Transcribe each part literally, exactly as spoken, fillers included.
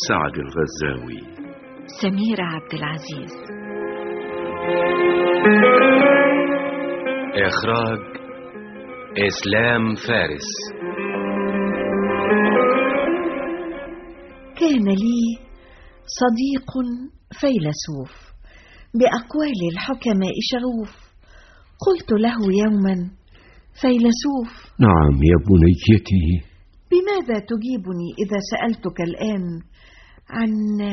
سعد الغزاوي. سميرة عبد العزيز. إخراج إسلام فارس. كان لي صديق فيلسوف بأقوال الحكماء شغوف. قلت له يوما: فيلسوف. نعم يا بنيتي. بماذا تجيبني إذا سألتك الآن عن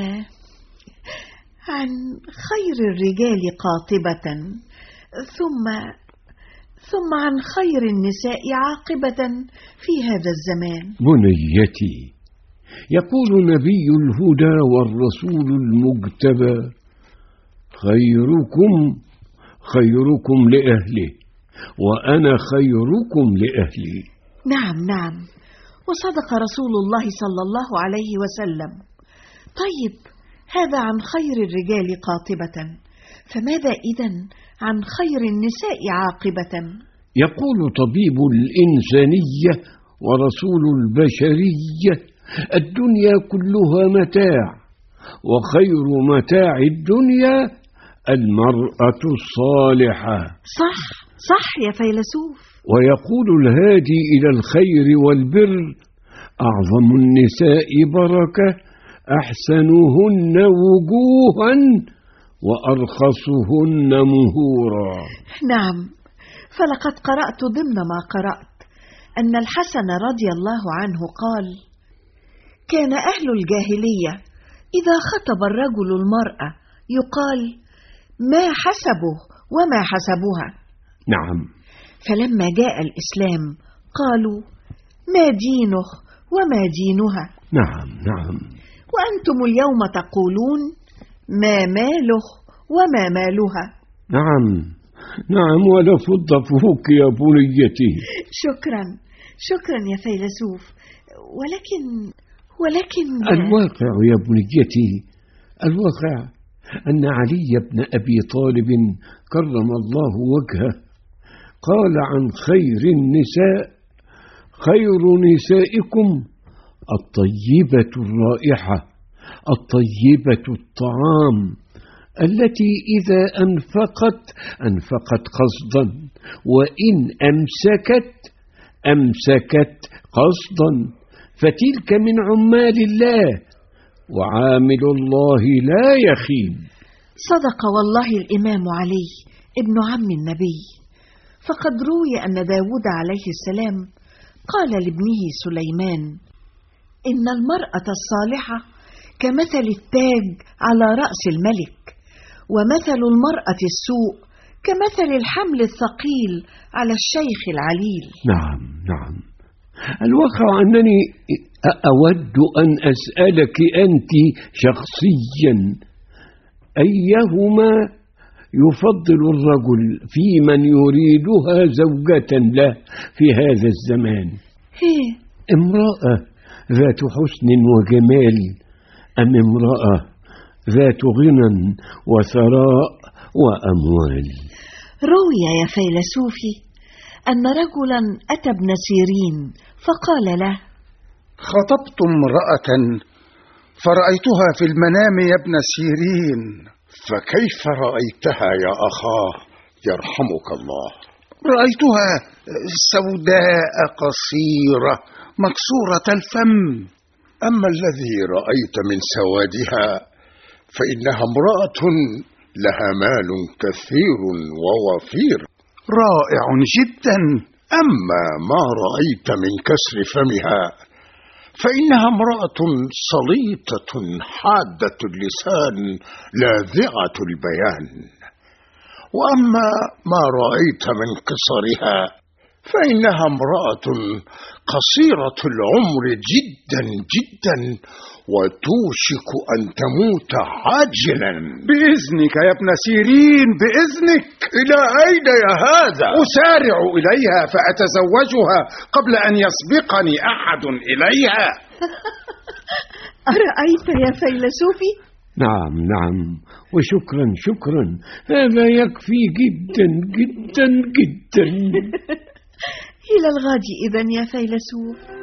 عن خير الرجال قاطبة، ثم ثم عن خير النساء عاقبة في هذا الزمان؟ بنيتي، يقول نبي الهدى والرسول المجتبى: خيركم خيركم لأهله، وأنا خيركم لأهلي. نعم نعم، وصدق رسول الله صلى الله عليه وسلم. طيب، هذا عن خير الرجال قاطبة، فماذا إذن عن خير النساء عاقبة؟ يقول طبيب الإنسانية ورسول البشرية: الدنيا كلها متاع، وخير متاع الدنيا المرأة الصالحة. صح صح يا فيلسوف. ويقول الهادي إلى الخير والبر: أعظم النساء بركة، أحسنهن وجوها، وأرخصهن مهورا. نعم، فلقد قرأت ضمن ما قرأت أن الحسن رضي الله عنه قال: كان أهل الجاهلية إذا خطب الرجل المرأة يقال: ما حسبه وما حسبها. نعم. فلما جاء الإسلام قالوا: ما دينه وما دينها. نعم نعم. وأنتم اليوم تقولون: ما ماله وما مالها. نعم نعم، ولا فض فوق يا بنيتي. شكرا شكرا يا فيلسوف. ولكن ولكن الواقع يا بنيتي، الواقع أن علي بن أبي طالب كرم الله وجهه قال عن خير النساء: خير نسائكم الطيبة الرائحة الطيبة الطعام، التي إذا أنفقت أنفقت قصدا، وإن أمسكت أمسكت قصدا، فتلك من عمال الله، وعامل الله لا يخيب. صدق والله الإمام علي ابن عم النبي. فقد روي أن داود عليه السلام قال لابنه سليمان: إن المرأة الصالحة كمثل التاج على رأس الملك، ومثل المرأة السوء كمثل الحمل الثقيل على الشيخ العليل. نعم نعم. الواقع أنني أود أن أسألك أنت شخصيا: أيهما يفضل الرجل في من يريدها زوجة له في هذا الزمان؟ هي امرأة ذات حسن وجمال، أم امرأة ذات غنى وثراء وأموال؟ روي يا فيلسوفي أن رجلا أتى ابن سيرين فقال له: خطبت امرأة فرأيتها في المنام يا ابن سيرين. فكيف رأيتها يا أخاه يرحمك الله؟ رأيتها سوداء قصيرة مكسورة الفم. أما الذي رأيت من سوادها فإنها امرأة لها مال كثير ووفير. رائع جدا. أما ما رأيت من كسر فمها فإنها امرأة صليطة حادة اللسان لاذعة البيان. وأما ما رأيت من قصرها فإنها امرأة قصيرة العمر جدا جدا، وتوشك أن تموت عاجلا. بإذنك يا ابن سيرين، بإذنك. إلى أين يا هذا؟ أسارع إليها فأتزوجها قبل أن يسبقني أحد إليها. أرأيت يا فيلسوفي؟ نعم نعم، وشكرا شكرا، هذا يكفي جدا جدا جدا. إلى الغد إذن يا فيلسوف.